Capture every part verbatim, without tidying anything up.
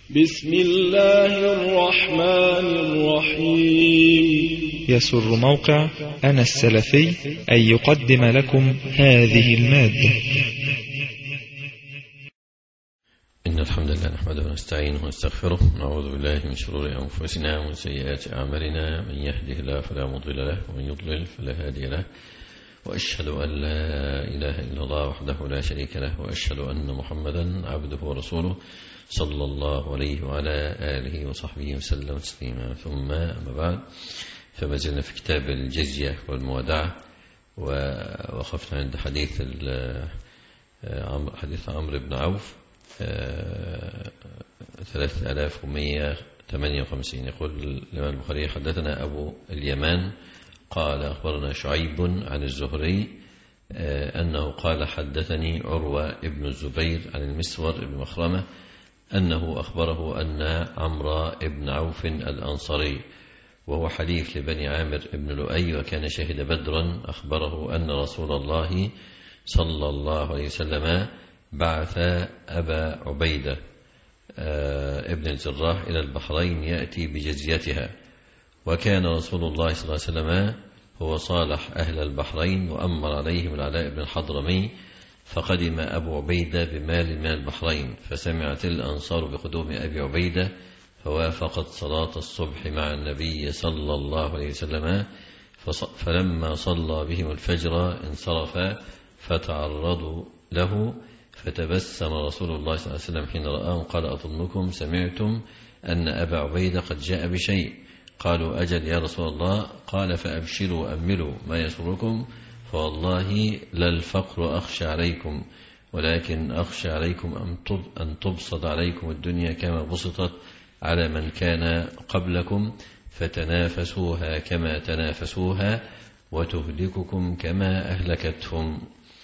بسم الله الرحمن الرحيم. يسر موقع أنا السلفي أن يقدم لكم هذه المادة. إن الحمد لله نحمده ونستعينه ونستغفره، نعوذ بالله من شرور أنفسنا ومن سيئات أعمالنا، من يهده الله فلا مضل له ومن يضلل فلا هادي له، وأشهد أن لا إله إلا الله وحده لا شريك له، وأشهد أن محمدا عبده ورسوله صلى الله عليه وعلى آله وصحبه وسلم تسليما. ثم أما بعد، فما زلنا في كتاب الجزية والموادعة، ووقفنا عند حديث حديث عمرو بن عوف ثلاثة آلاف ومئة وثمانية وخمسين. يقول الإمام البخاري: حدثنا أبو اليمان قال أخبرنا شعيب عن الزهري أنه قال حدثني عروة ابن الزبير عن المسور بن مخرمة أنه أخبره أن عمرو بن عوف الأنصاري وهو حليف لبني عامر بن لؤي وكان شهد بدرا أخبره أن رسول الله صلى الله عليه وسلم بعث أبا عبيدة ابن الجراح إلى البحرين يأتي بجزيتها، وكان رسول الله صلى الله عليه وسلم هو صالح أهل البحرين وأمر عليهم العلاء بن الحضرمي، فقدم أبو عبيدة بمال من البحرين، فسمعت الأنصار بقدوم أبي عبيدة فوافقت صلاة الصبح مع النبي صلى الله عليه وسلم، فلما صلى بهم الفجر انصرف فتعرضوا له، فتبسم رسول الله صلى الله عليه وسلم حين رآهم قال: أظنكم سمعتم أن أبا عبيدة قد جاء بشيء؟ قالوا: أجل يا رسول الله. قال: فأبشروا أملوا ما يسركم، فوالله لا الفقر أخشى عليكم، ولكن أخشى عليكم أن تبسط عليكم الدنيا كما بسطت على من كان قبلكم، فتنافسوها كما تنافسوها وتهلككم كما أهلكتهم.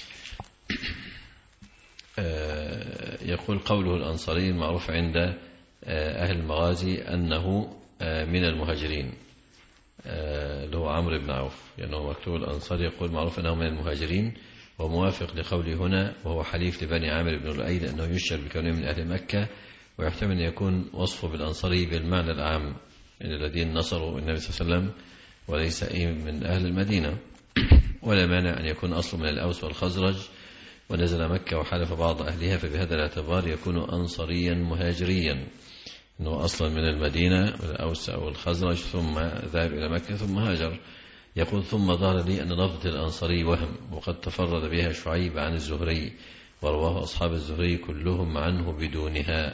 يقول: قوله الأنصاري المعروف عند أهل المغازي أنه من المهاجرين، اللي هو عمرو بن عوف، لأنه يعني مكتوب الأنصاري يقول معروف أنه من المهاجرين، وموافق لقوله هنا وهو حليف لبني عامر بن لؤي، لأنه يشعر بكونه من أهل مكة، ويحتمل أن يكون وصفه بالأنصاري بالمعنى العام، يعني الذين نصروا النبي صلى الله عليه وسلم وليس من أهل المدينة، ولا مانع أن يكون أصله من الأوس والخزرج ونزل مكة وحلف بعض أهلها، فبهذا الاعتبار يكون أنصاريا مهاجريا، أنه أصلا من المدينة من الأوس أو الخزرج ثم ذهب إلى مكة ثم هاجر. يقول: ثم ظهر لي أن لفظة الأنصاري وهم، وقد تفرد بها شعيب عن الزهري، ورواه أصحاب الزهري كلهم عنه بدونها.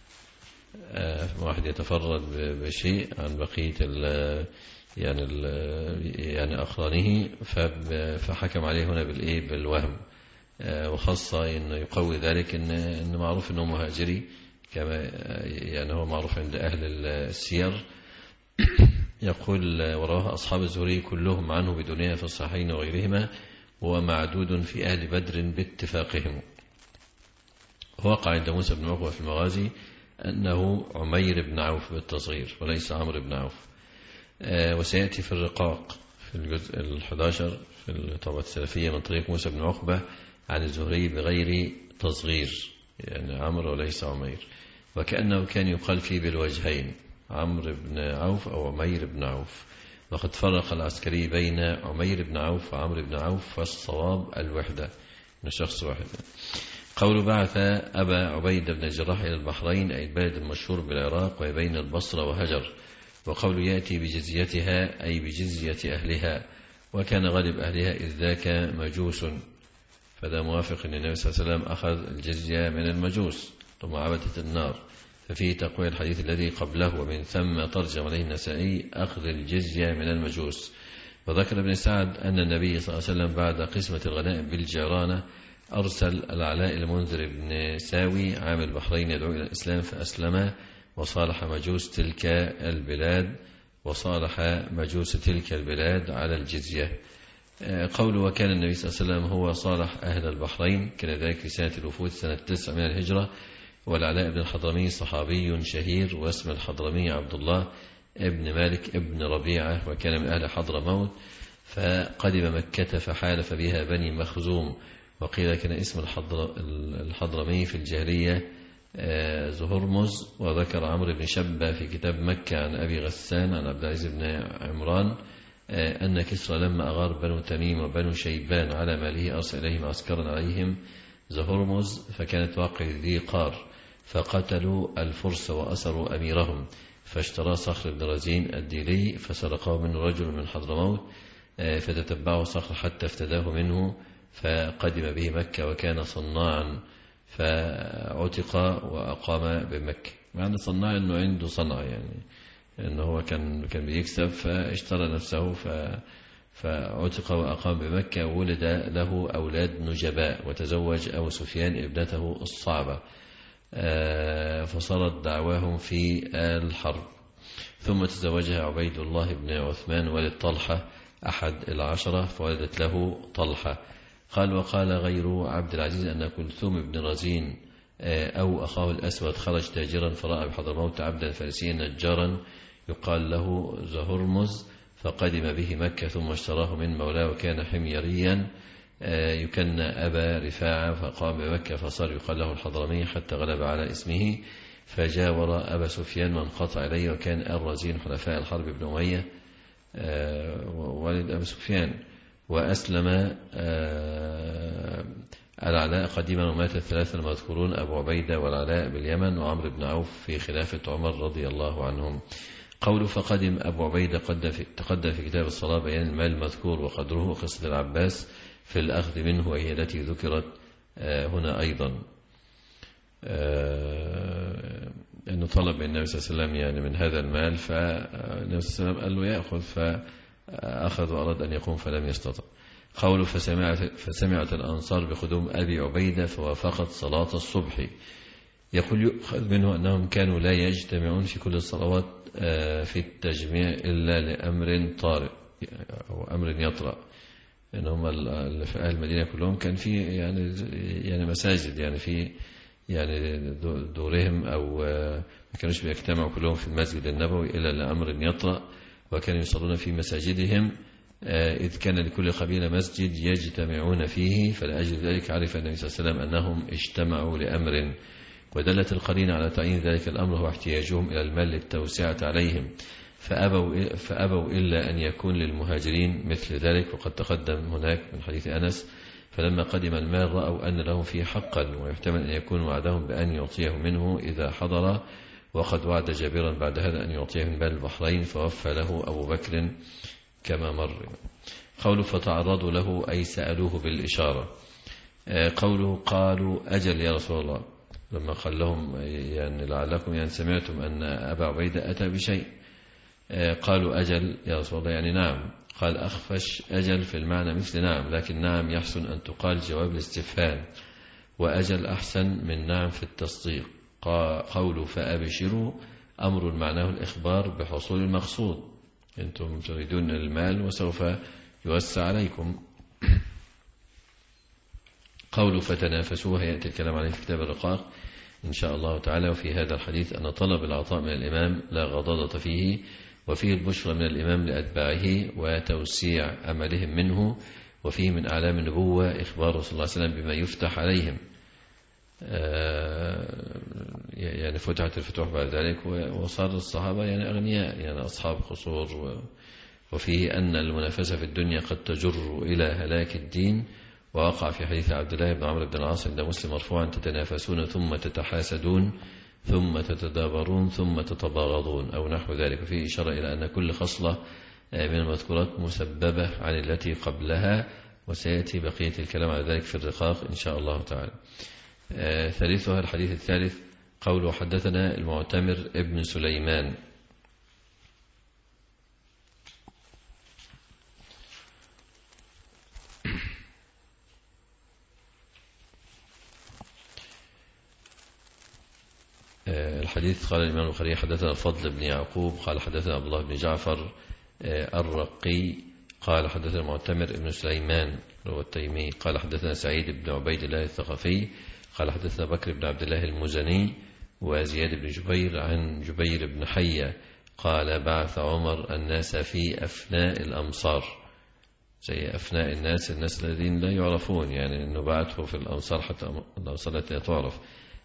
واحد يتفرد بشيء عن بقية ال يعني ال يعني أقرانه، فحكم عليه هنا بالإيه بالوهم، وخاصة إنه يقوي ذلك إن إن معروف إنه مهاجري، كما يعني هو معروف عند أهل السير. يقول: ورواه أصحاب الزهري كلهم عنه بدونها في الصحيحين وغيرهما، وهو معدود في أهل بدر باتفاقهم. وقع عند موسى بن عقبة في المغازي أنه عمير بن عوف بالتصغير وليس عمرو بن عوف. وسيأتي في الرقاق في الجزء الحداشر في الطبعة السلفية من طريق موسى بن عقبة عن الزهري بغير تصغير، يعني عمرو وليس عمير، وكأنه كان يقال فيه بالوجهين عمرو بن عوف أو عمير بن عوف. وقد فرق العسكري بين عمير بن عوف وعمرو بن عوف، فالصواب الوحدة من شخص واحد. قول: بعث أبا عبيدة بن الجراح إلى البحرين، أي البلد المشهور بالعراق وبين البصرة وهجر. وقول: يأتي بجزيتها، أي بجزية أهلها، وكان غالب أهلها إذ ذاك مجوس، فده موافق أن النبي صلى الله عليه وسلم أخذ الجزية من المجوس ثم عبدت النار، ففيه تقوية الحديث الذي قبله، ومن ثم ترجم عليه النسائي أخذ الجزية من المجوس. وذكر ابن سعد أن النبي صلى الله عليه وسلم بعد قسمة الغنائم بالجيرانة أرسل العلاء المنذر بن ساوي عام البحرين يدعو إلى الإسلام، فأسلم وصالح مجوس تلك البلاد وصالح مجوس تلك البلاد على الجزية. قوله: وكان النبي صلى الله عليه وسلم هو صالح أهل البحرين، كان ذلك في سنة الوفود سنة تسع من الهجرة. والعلاء بن الحضرمي صحابي شهير، واسم الحضرمي عبد الله ابن مالك ابن ربيعة، وكان من أهل حضرموت، فقدم مكة فحالف بها بني مخزوم. وقيل كان اسم الحضرمي في الجاهلية زهرمز. وذكر عمرو بن شبة في كتاب مكة عن أبي غسان عن عبد العزيز بن عمران أن كسرى لما أغار بنو تميم وبنو شيبان على ماله أرسل إليهم عسكرا عليهم زهرمز، فكانت واقع ذي قار، فقتلوا الفرس وأسروا أميرهم، فاشترى صخر بن رزين الديلي فسرقه منه رجل من حضرموت، فتتبعه صخر حتى افتداه منه فقدم به مكة وكان صناعا، فعتق وأقام بمكة. معنى صناع أنه عنده صنع، يعني أنه هو كان كان بيكسب فاشترى نفسه فعتق وأقام بمكة. ولد له أولاد نجباء وتزوج أبو سفيان ابنته الصعبة، فصارت دعواهم في الحرب. ثم تزوجها عبيد الله بن عثمان ولد طلحة أحد العشرة فولدت له طلحة. قال وقال غير عبد العزيز أن كلثوم بن رزين أو أخاه الأسود خرج تاجرا فرأى بحضرموت عبدا فارسيا نجارا يقال له زهرمز، فقدم به مكة ثم اشتراه من مولاه وكان حميريا يكن أبا رفاعة، فقام بمكة فصار يقال له الحضرمي حتى غلب على اسمه، فجاور أبا سفيان وانقطع إليه، وكان الرزين حلفاء الحرب بن أمية والد أبا سفيان. وأسلم العلاء قديما ومات الثلاثة المذكورون أبو عبيدة والعلاء باليمن وعمرو بن عوف في خلافة عمر رضي الله عنهم. قوله فقدم أبو عبيدة تقدم في كتاب الصلاة بيان المال المذكور وقدره وقصة العباس في الأخذ منه، وهي التي ذكرت هنا أيضا، أنه طلب من النبي صلى الله عليه وسلم يعني من هذا المال، فالنبي صلى الله عليه وسلم قال له يأخذ، فأخذ وأراد أن يقوم فلم يستطع. قوله فسمعت, فسمعت الأنصار بقدوم أبي عبيدة فوافقت صلاة الصبح. يقول يؤخذ منه أنهم كانوا لا يجتمعون في كل الصلوات في التجميع إلا لأمر طارئ أو أمر يطرأ، إنهم اللي في أهل المدينة كلهم كان في يعني يعني مساجد، يعني في يعني دورهم أو ما كانوش بيجتمعوا كلهم في المسجد النبوي إلا لأمر يطرأ، وكانوا يصلون في مساجدهم، إذ كان لكل قبيلة مسجد يجتمعون فيه، فلأجل ذلك عرف النبي صلى الله عليه وسلم أنهم اجتمعوا لأمر. ودلت القرينة على تعيين ذلك الأمر هو احتياجهم إلى المال للتوسعة عليهم، فأبوا, فأبوا إلا أن يكون للمهاجرين مثل ذلك، وقد تقدم هناك من حديث أنس فلما قدم المال رأوا أن لهم فيه حقا، ويحتمل أن يكون وعدهم بأن يعطيه منه إذا حضر، وقد وعد جابرا بعد هذا أن يعطيه من مال البحرين فوفى له أبو بكر كما مر. قوله فتعرضوا له أي سألوه بالإشارة. قوله قالوا أجل يا رسول الله، لما قال لهم يعني لعلكم يعني سمعتم أن أبا عبيدة أتى بشيء، قالوا أجل يا رسول الله يعني نعم. قال أخفش أجل في المعنى مثل نعم، لكن نعم يحسن أن تقال جواب الاستفهام، وأجل أحسن من نعم في التصديق. قوله فأبشروا أمر معناه الإخبار بحصول المقصود، أنتم تريدون المال وسوف يوسع عليكم. قوله فتنافسوها يأتي الكلام عليه في كتاب الرقاق إن شاء الله تعالى. وفي هذا الحديث أن طلب العطاء من الإمام لا غضاضة فيه، وفيه البشرى من الإمام لأتباعه وتوسيع أملهم منه، وفيه من أعلام النبوة إخبار صلى الله عليه وسلم بما يفتح عليهم، يعني فتحت الفتوح بعد ذلك وصار الصحابة يعني أغنياء يعني أصحاب قصور. وفيه أن المنافسة في الدنيا قد تجر إلى هلاك الدين، ووقع في حديث عبد الله بن عمرو بن العاص عند مسلم مرفوعا تتنافسون ثم تتحاسدون ثم تتدابرون ثم تتباغضون أو نحو ذلك. فيه إشارة إلى أن كل خصلة من المذكورات مسببة عن التي قبلها، وسيأتي بقية الكلام على ذلك في الرقاق إن شاء الله تعالى. ثالثها الحديث الثالث قوله حدثنا المعتمر ابن سليمان. الحديث قال الإمام البخاري حدثنا الفضل بن يعقوب قال حدثنا عبد الله بن جعفر الرقي قال حدثنا المعتمر ابن سليمان هو التيمي قال حدثنا سعيد بن عبيد الله الثقفي قال حدثنا بكر بن عبد الله المزني وزياد بن جبير عن جبير بن حية قال بعث عمر الناس في أفناء الأمصار، زي أفناء الناس الناس الذين لا يعرفون، يعني أنه بعثه في الأمصار حتى الأمصار التي لا تعرف،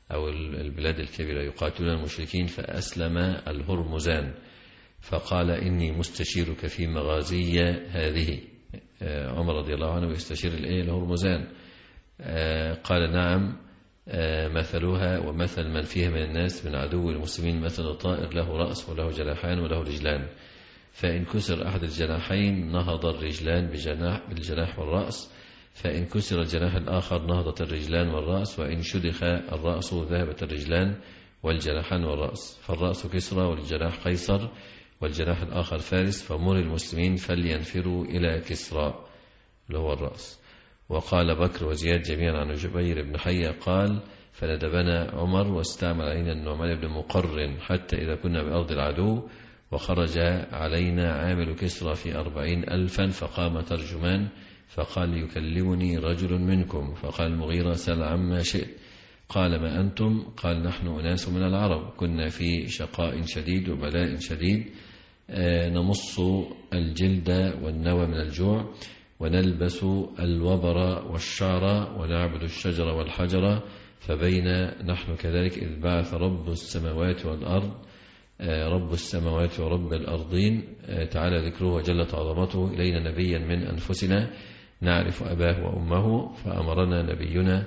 أو البلاد الكبيرة يقاتلون المشركين، فأسلم الهرمزان فقال إني مستشيرك في مغازي هذه. عمر رضي الله عنه يستشير الهرمزان، قال نعم مثلها ومثل من فيها من الناس من عدو المسلمين مثل طائر له رأس وله جناحان وله رجلان، فإن كسر أحد الجناحين نهض الرجلان بجناح بالجناح والرأس، فإن كسر الجناح الآخر نهضت الرجلان والرأس، وإن شدخ الرأس ذهبت الرجلان والجناحان والرأس، فالرأس كسرى والجناح قيصر والجناح الآخر فارس، فمر المسلمين فلينفروا إلى كسرى اللي هو الرأس. وقال بكر وزياد جميعا عن جبير بن حية قال فندبنا عمر واستعمل علينا النعمان بن مقرن حتى إذا كنا بأرض العدو وخرج علينا عامل كسرى في أربعين ألفا، فقام ترجمان فقال يكلمني رجل منكم، فقال المغيرة سل عما شئت. قال ما أنتم؟ قال نحن أناس من العرب كنا في شقاء شديد وبلاء شديد، نمص الجلد والنوى من الجوع ونلبس الوبر والشعر ونعبد الشجر والحجر، فبين نحن كذلك إذ بعث رب السماوات والأرض رب السماوات ورب الأرضين تعالى ذكره وجلت عظمته إلينا نبيا من أنفسنا نعرف أباه وأمه، فأمرنا نبينا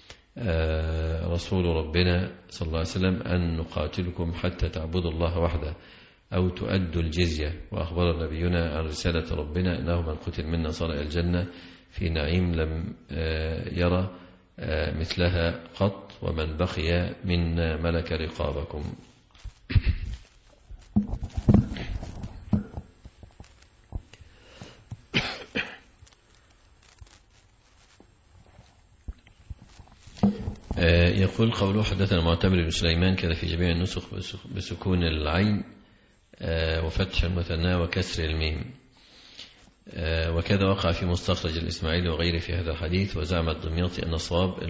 رسول ربنا صلى الله عليه وسلم أن نقاتلكم حتى تعبدوا الله وحده أو تؤدوا الجزية، وأخبر نبينا عن رسالة ربنا أنه من قتل منا صار إلى الجنة في نعيم لم يرى مثلها قط، ومن بقي منا ملك رقابكم. يقول قوله حدثنا معتمر بن سليمان كذا في جميع النسخ بسكون العين وفتح المثنى وكسر الميم، وكذا وقع في مستخرج الإسماعيلي وغيره في هذا الحديث. وزعم الدمياطي أن الصواب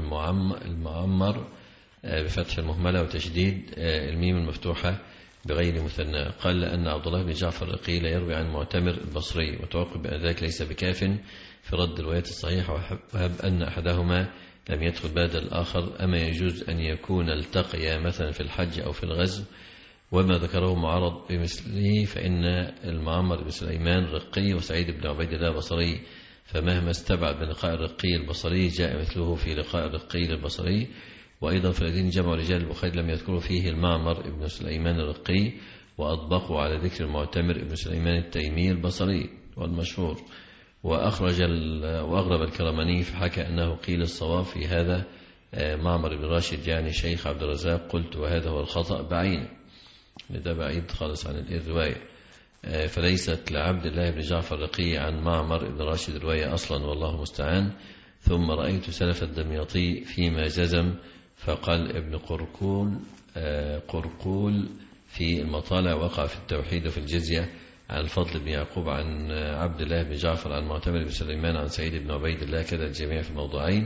المعمر بفتح المهملة وتشديد الميم المفتوحة بغير مثنى. قال لأن عبد الله بن جعفر الرقي يروي عن معتمر البصري، وتوقف بأن ذلك ليس بكاف في رد الروايات الصحيحة، وهب أن أحدهما لم يدخل بعد الآخر. أما يجوز أن يكون التقيا مثلا في الحج أو في الغزو، وما ذكره معرض بمثله، فإن المعمر بن سليمان رقي وسعيد بن عبيد الله بصري، فمهما استبعد من لقاء الرقي البصري جاء مثله في لقاء الرقي البصري. وأيضا في الذين جمعوا رجال البخاري لم يذكروا فيه المعمر بن سليمان الرقي، وأطبقوا على ذكر المعتمر بن سليمان التيمي البصري والمشهور. وأخرج وأغرب الكرماني فحكى أنه قيل الصواب في هذا معمر بن راشد يعني شيخ عبد الرزاق، قلت وهذا هو الخطأ بعينه، ده بعيد خالص عن الرواية، فليست لعبد الله بن جعفر الرقي عن معمر بن راشد الرواية أصلا، والله مستعان. ثم رأيت سلف الدمياطي فيما جزم، فقال ابن قرقول قرقول في المطالع وقع في التوحيد وفي الجزية عن الفضل بن يعقوب عن عبد الله بن جعفر عن معتمر بن سليمان عن سعيد بن عبيد الله، كذا الجميع في موضوعين.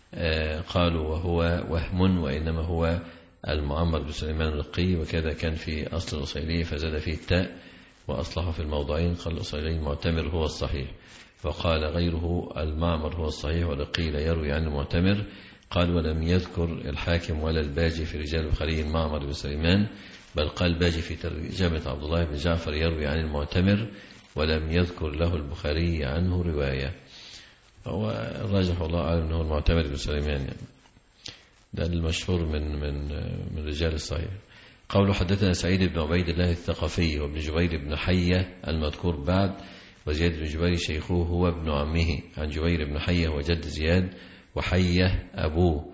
قالوا وهو وهم، وإنما هو المعمر بن سليمان الرقي، وكذا كان في أصل الأصيلية فزاد فيه التاء وأصلحه في الموضعين. قال الأصيلي المعتمر هو الصحيح، وقال غيره المعمر هو الصحيح والرقي لا يروي عن المعتمر. قال ولم يذكر الحاكم ولا الباجي في رجال البخاري المعمر بن سليمان، بل قال باجي في ترجمة عبد الله بن جعفر يروي عن المعتمر، ولم يذكر له البخاري عنه رواية. هو الراجح والله أعلم أنه المعتمر بن سليمان يعني. ده المشهور من من من رجال الصحيح. قوله حدثنا سعيد بن عبيد الله الثقفي وابن جبير بن حية المذكور بعد، وزياد بن جبير شيخه هو ابن عمه عن جبير بن حية وجد زياد، وحية أبوه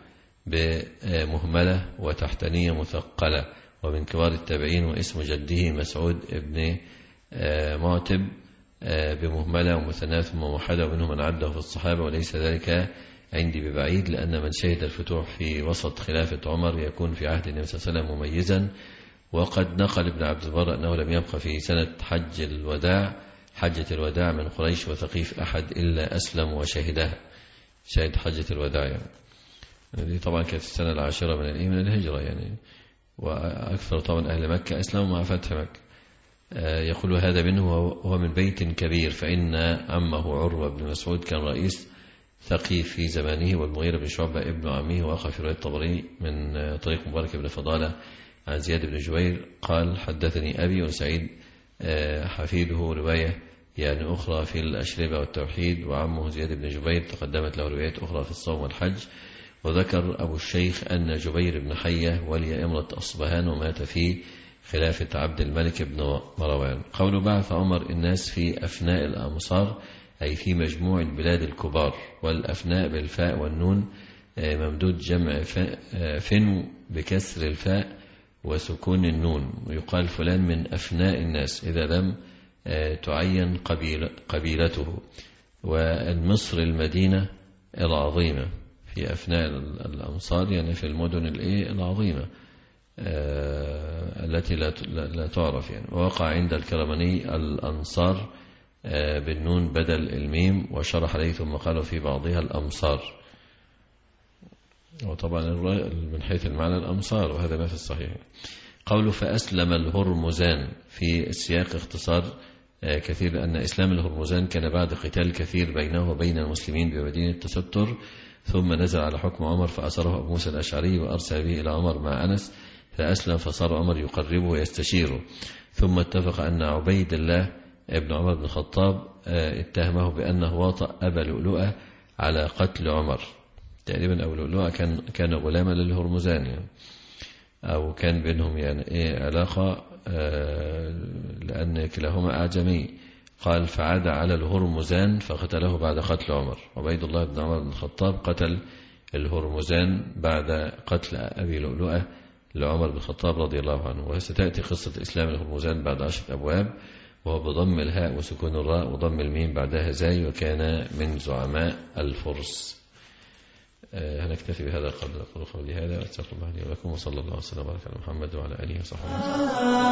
بمهملة وتحتانية مثقلة، ومن كبار التابعين، واسم جده مسعود ابن معتب بمهملة ومثناة ثم موحدة، ومنهم من عده في الصحابة، وليس ذلك عندي ببعيد، لأن من شهد الفتوح في وسط خلافة عمر يكون في عهد النبي صلى الله عليه وسلم مميزا. وقد نقل ابن عبد البر أنه لم يبقى في سنة حج الوداع حجة الوداع من قريش وثقيف أحد إلا أسلم وشهدها، شهد حجة الوداع يعني. دي طبعا كانت السنة العاشرة من من الهجرة يعني، وأكثر طبعا أهل مكة أسلموا مع فتح مكة. يقول هذا منه وهو من بيت كبير، فإن عمه عروة بن مسعود كان رئيس ثقيف في زمانه، والمغيرة بن شعبة ابن عمه، وأخا في رواية الطبري من طريق مبارك بن فضالة عن زياد بن جبير قال حدثني أبي، وسعيد حفيده رواية يعني أخرى في الأشربة والتوحيد، وعمه زياد بن جبير تقدمت له روايات أخرى في الصوم والحج. وذكر أبو الشيخ أن جبير بن حية ولي إمرة أصبهان ومات في خلافة عبد الملك بن مروان. قوله بعث عمر الناس في أفناء الأمصار أي في مجموع البلاد الكبار، والأفناء بالفاء والنون ممدود جمع فن بكسر الفاء وسكون النون، ويقال فلان من أفناء الناس إذا لم تعين قبيل قبيلته. والمصر المدينة العظيمة في أفناء الأمصار يعني في المدن العظيمة التي لا تعرف يعني. ووقع عند الكرماني الأنصار بالنون بدل الميم، وشرح عليه ثم قالوا في بعضها الأمصار، وطبعا من حيث المعنى الأمصار، وهذا ما في الصحيح. قوله فأسلم الهرمزان في السياق اختصار كثير، أن إسلام الهرمزان كان بعد قتال كثير بينه وبين المسلمين بمدينة تستر، ثم نزل على حكم عمر فأسره أبو موسى الأشعري وأرسل به إلى عمر مع أنس فأسلم، فصار عمر يقربه ويستشيره. ثم اتفق أن عبيد الله ابن عمر بن الخطاب اتهمه بأنه واطأ أبا لؤلؤة على قتل عمر. تقريبا أبو لؤلؤة كان كان غلاما للهرمزان يعني، أو كان بينهم يعني إيه علاقة، لأن كلاهما أعجمي. قال فعاد على الهرمزان فقتله بعد قتل عمر. عبيد الله بن عمر بن الخطاب قتل الهرمزان بعد قتل أبي لؤلؤة لعمر بن الخطاب رضي الله عنه. وستأتي قصة إسلام الهرمزان بعد عشرة أبواب، وهو بضم الهاء وسكون الراء وضم الميم بعدها زاي، وكان من زعماء الفرس. هنكتفي بهذا قبل قولي هذا، أستغفر الله لي ولكم، وصلى الله وسلم وبارك على محمد وعلى آله وصحبه وسلم.